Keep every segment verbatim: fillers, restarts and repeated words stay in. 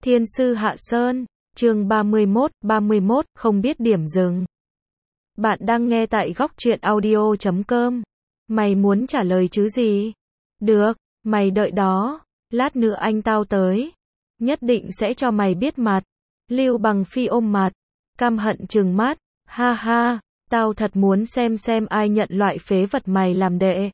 Thiên sư Hạ Sơn, chương ba mươi mốt, ba mươi mốt, không biết điểm dừng. Bạn đang nghe tại góc truyện audio chấm com. Mày muốn trả lời chứ gì? Được, mày đợi đó, lát nữa anh tao tới. Nhất định sẽ cho mày biết mặt. Lưu Bằng Phi ôm mặt, căm hận trừng mắt, ha ha, tao thật muốn xem xem ai nhận loại phế vật mày làm đệ.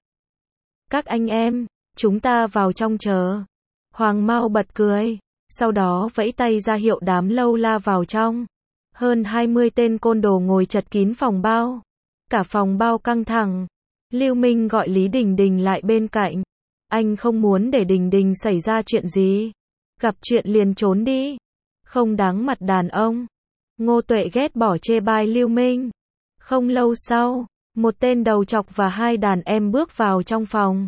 Các anh em, chúng ta vào trong chờ. Hoàng Mao bật cười, sau đó vẫy tay ra hiệu đám lâu la vào trong. Hơn hai mươi tên côn đồ ngồi chật kín phòng bao. Cả phòng bao căng thẳng. Lưu Minh gọi Lý Đình Đình lại bên cạnh. Anh không muốn để Đình Đình xảy ra chuyện gì. Gặp chuyện liền trốn đi. Không đáng mặt đàn ông. Ngô Tuệ ghét bỏ chê bai Lưu Minh. Không lâu sau, một tên đầu trọc và hai đàn em bước vào trong phòng.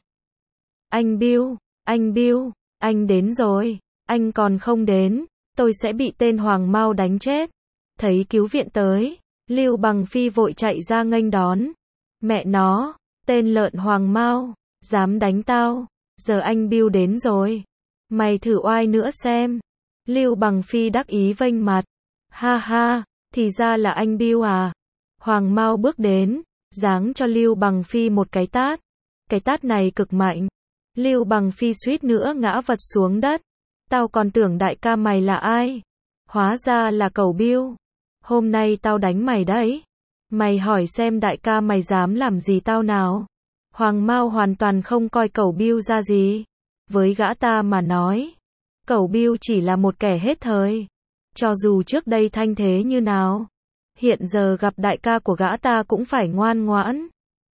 Anh Bill, anh Bill, anh đến rồi. Anh còn không đến, tôi sẽ bị tên Hoàng Mao đánh chết. Thấy cứu viện tới, Lưu Bằng Phi vội chạy ra nghênh đón. Mẹ nó, tên lợn Hoàng Mao, dám đánh tao. Giờ anh Bill đến rồi. Mày thử oai nữa xem. Lưu Bằng Phi đắc ý vênh mặt. Ha ha, thì ra là anh Bill à. Hoàng Mao bước đến, giáng cho Lưu Bằng Phi một cái tát. Cái tát này cực mạnh. Lưu Bằng Phi suýt nữa ngã vật xuống đất. Tao còn tưởng đại ca mày là ai. Hóa ra là cẩu Bill. Hôm nay tao đánh mày đấy. Mày hỏi xem đại ca mày dám làm gì tao nào. Hoàng Mao hoàn toàn không coi cẩu Bill ra gì. Với gã ta mà nói, cẩu Bill chỉ là một kẻ hết thời. Cho dù trước đây thanh thế như nào, hiện giờ gặp đại ca của gã ta cũng phải ngoan ngoãn.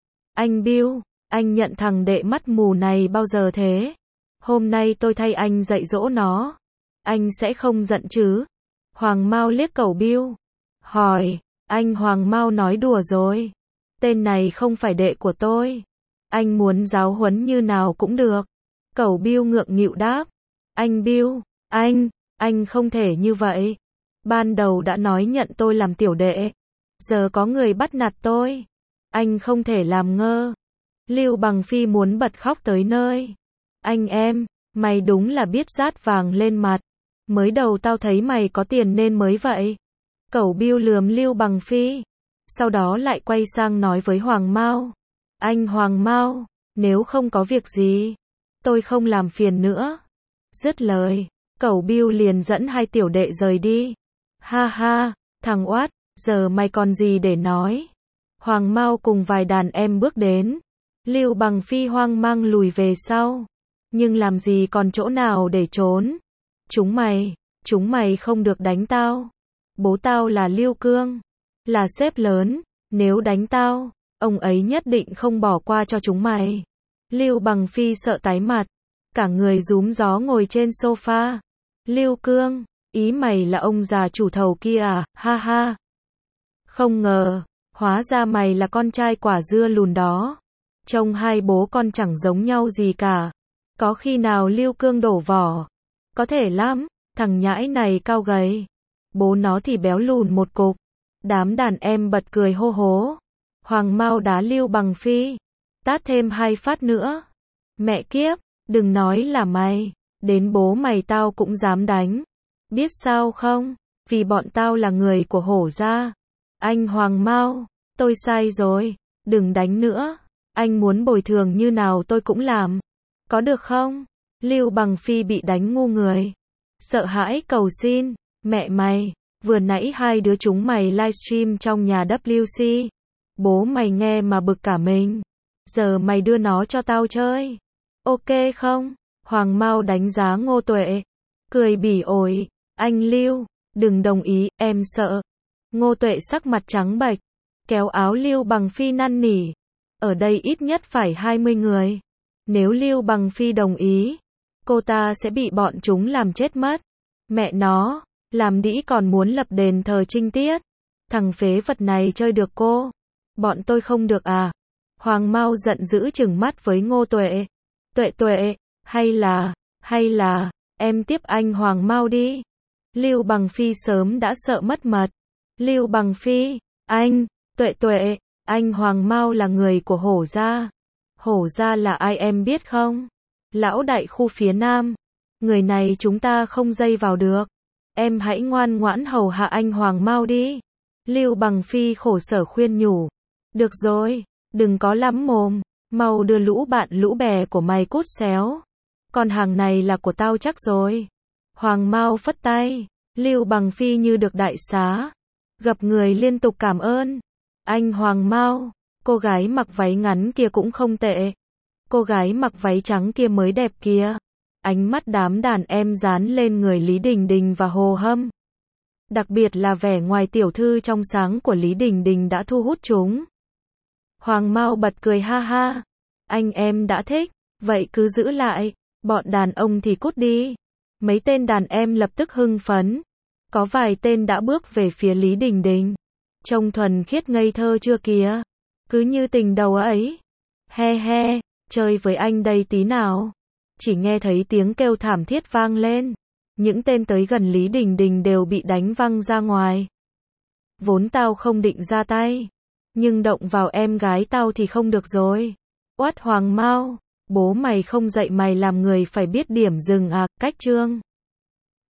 Anh Bill, anh nhận thằng đệ mắt mù này bao giờ thế? Hôm nay tôi thay anh dạy dỗ nó. Anh sẽ không giận chứ? Hoàng Mao liếc cẩu Bill. Hỏi, anh Hoàng Mao nói đùa rồi. Tên này không phải đệ của tôi. Anh muốn giáo huấn như nào cũng được. Cẩu Bill ngượng nghịu đáp. Anh Bill, anh, anh không thể như vậy. Ban đầu đã nói nhận tôi làm tiểu đệ. Giờ có người bắt nạt tôi. Anh không thể làm ngơ. Lưu Bằng Phi muốn bật khóc tới nơi. Anh em, mày đúng là biết rát vàng lên mặt. Mới đầu tao thấy mày có tiền nên mới vậy. Cẩu Bill lườm Lưu Bằng Phi. Sau đó lại quay sang nói với Hoàng Mao. Anh Hoàng Mao, nếu không có việc gì, tôi không làm phiền nữa. Dứt lời, cẩu Bill liền dẫn hai tiểu đệ rời đi. Ha ha, thằng oát, giờ mày còn gì để nói. Hoàng Mao cùng vài đàn em bước đến. Lưu Bằng Phi hoang mang lùi về sau. Nhưng làm gì còn chỗ nào để trốn. Chúng mày, chúng mày không được đánh tao. Bố tao là Lưu Cương, là sếp lớn. Nếu đánh tao, ông ấy nhất định không bỏ qua cho chúng mày. Lưu Bằng Phi sợ tái mặt. Cả người rúm gió ngồi trên sofa. Lưu Cương, ý mày là ông già chủ thầu kia à, ha ha. Không ngờ, hóa ra mày là con trai quả dưa lùn đó. Trông hai bố con chẳng giống nhau gì cả. Có khi nào Lưu Cương đổ vỏ? Có thể lắm, thằng nhãi này cao gầy. Bố nó thì béo lùn một cục. Đám đàn em bật cười hô hố. Hoàng Mao đá Lưu Bằng Phi. Tát thêm hai phát nữa. Mẹ kiếp, đừng nói là mày. Đến bố mày tao cũng dám đánh. Biết sao không? Vì bọn tao là người của Hổ gia. Anh Hoàng Mao, tôi sai rồi. Đừng đánh nữa. Anh muốn bồi thường như nào tôi cũng làm. Có được không? Lưu Bằng Phi bị đánh ngu người. Sợ hãi cầu xin. Mẹ mày, vừa nãy hai đứa chúng mày livestream trong nhà W C. Bố mày nghe mà bực cả mình. Giờ mày đưa nó cho tao chơi. Ok không? Hoàng Mao đánh giá Ngô Tuệ. Cười bỉ ổi. Anh Lưu, đừng đồng ý, em sợ. Ngô Tuệ sắc mặt trắng bệch. Kéo áo Lưu Bằng Phi năn nỉ. Ở đây ít nhất phải hai mươi người. Nếu Lưu Bằng Phi đồng ý, cô ta sẽ bị bọn chúng làm chết mất. Mẹ nó, làm đĩ còn muốn lập đền thờ trinh tiết. Thằng phế vật này chơi được cô. Bọn tôi không được à? Hoàng Mao giận dữ trừng mắt với Ngô Tuệ. Tuệ Tuệ, hay là, hay là, em tiếp anh Hoàng Mao đi. Lưu Bằng Phi sớm đã sợ mất mật. Lưu Bằng Phi, anh, Tuệ Tuệ, anh Hoàng Mao là người của Hổ gia. Hổ gia là ai em biết không? Lão đại khu phía Nam. Người này chúng ta không dây vào được. Em hãy ngoan ngoãn hầu hạ anh Hoàng Mao đi. Lưu Bằng Phi khổ sở khuyên nhủ. Được rồi, đừng có lắm mồm, mau đưa lũ bạn lũ bè của mày cút xéo. Con hàng này là của tao chắc rồi. Hoàng Mao phất tay, Lưu Bằng Phi như được đại xá. Gặp người liên tục cảm ơn. Anh Hoàng Mao, cô gái mặc váy ngắn kia cũng không tệ. Cô gái mặc váy trắng kia mới đẹp kia. Ánh mắt đám đàn em dán lên người Lý Đình Đình và Hồ Hâm. Đặc biệt là vẻ ngoài tiểu thư trong sáng của Lý Đình Đình đã thu hút chúng. Hoàng Mao bật cười ha ha. Anh em đã thích, vậy cứ giữ lại, bọn đàn ông thì cút đi. Mấy tên đàn em lập tức hưng phấn. Có vài tên đã bước về phía Lý Đình Đình. Trông thuần khiết ngây thơ chưa kìa. Cứ như tình đầu ấy. He he, chơi với anh đây tí nào. Chỉ nghe thấy tiếng kêu thảm thiết vang lên. Những tên tới gần Lý Đình Đình đều bị đánh văng ra ngoài. Vốn tao không định ra tay. Nhưng động vào em gái tao thì không được rồi. Oát Hoàng Mao, bố mày không dạy mày làm người phải biết điểm dừng à, cách chương.